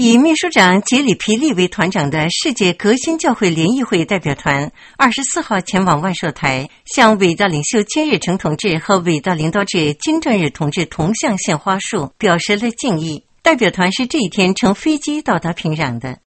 以秘书长杰里皮利为团长的世界革新教会联谊会代表团24号前往万寿台，向伟大领袖金日成同志和伟大领导者金正日同志铜像献花束，表示了敬意。代表团是这一天乘飞机到达平壤的。